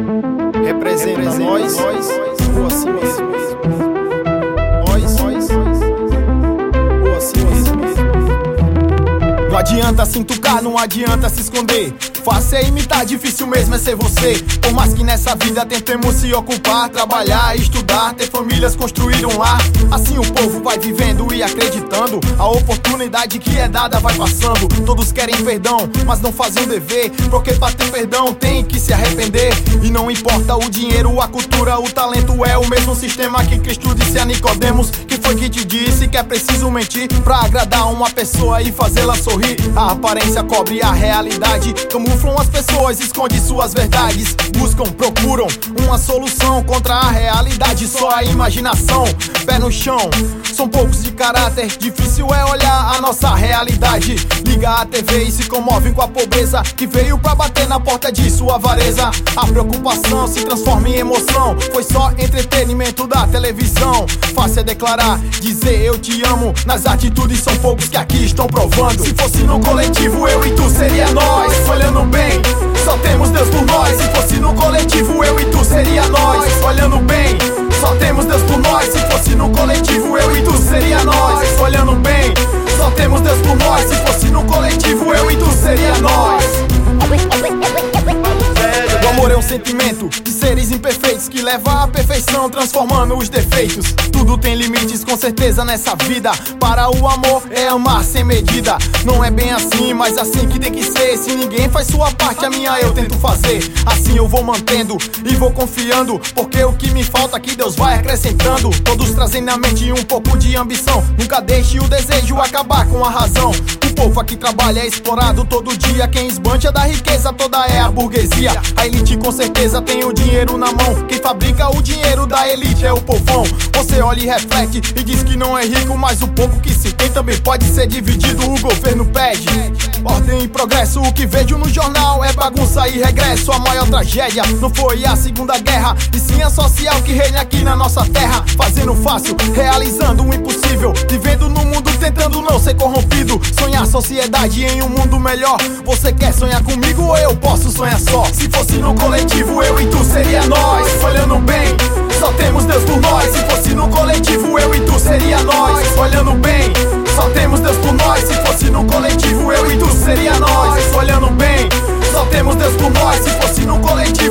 Representa nós, ou assim mesmo. Nós, ou assim mesmo. Não adianta se entucar, não adianta se esconder. Fácil é imitar, difícil mesmo é ser você. Por mais que nessa vida tentemos se ocupar, trabalhar, estudar, ter famílias, construir um lar. Assim o povo vai vivendo e acreditando. A oportunidade que é dada vai passando. Todos querem perdão, mas não fazem o dever. Porque pra ter perdão tem que se arrepender. E não importa o dinheiro, a cultura, o talento. É o mesmo sistema que Cristo disse a Nicodemos. Que foi que te disse que é preciso mentir pra agradar uma pessoa e fazê-la sorrir. A aparência cobre a realidade. Camuflam as pessoas, esconde suas verdades. Buscam, procuram uma solução contra a realidade. Só a imaginação, pé no chão. São poucos de caráter, difícil é olhar a nossa realidade. Liga a TV e se comovem com a pobreza que veio pra bater na porta de sua avareza. A preocupação se transforma em emoção. Foi só entretenimento da televisão. Fácil é declarar, dizer eu te amo. Nas atitudes são poucos que aqui estão provando. Se fosse no coletivo, eu e tu seria nós. Olhando bem, só temos Deus por nós. Se fosse no coletivo, eu e tu seria nós. Olhando bem, só temos Deus por nós. Se fosse no coletivo, eu e tu seria nós. Olhando bem, só temos Deus por nós. Se fosse no coletivo, eu e tu seria nós. O amor é um sentimento de seres imperfeitos que leva à perfeição, transformando os defeitos. Tudo tem limites, com certeza, nessa vida. Para o amor é amar sem medida. Não é bem assim, mas assim que tem que ser. Se ninguém faz sua parte, a minha eu tento fazer. Assim eu vou mantendo e vou confiando, porque o que me falta aqui Deus vai acrescentando. Todos trazem na mente um pouco de ambição. Nunca deixe o desejo acabar com a razão. O povo aqui trabalha, é explorado todo dia. Quem esbanja da riqueza toda é a burguesia. A elite com certeza tem o dinheiro na mão. Quem fabrica o dinheiro da elite é o povão. Você olha e reflete e diz que não é rico, mas o pouco que se tem também pode ser dividido. O governo pede ordem e progresso. O que vejo no jornal é bagunça e regresso. A maior tragédia não foi a Segunda Guerra, e sim a social que reina aqui na nossa terra. Fazendo fácil, realizando o impossível. Vivendo no mundo tentando não ser corrompido. Sonhar sociedade em um mundo melhor. Você quer sonhar comigo ou eu posso sonhar só? Se fosse no coletivo, eu e tu seria nós. Olhando bem, só temos Deus por nós. Se fosse no coletivo, eu e tu seria nós. Olhando bem, só temos Deus por nós. Se fosse no coletivo, eu e tu seria nós. Olhando bem, só temos Deus por nós. Se fosse no coletivo,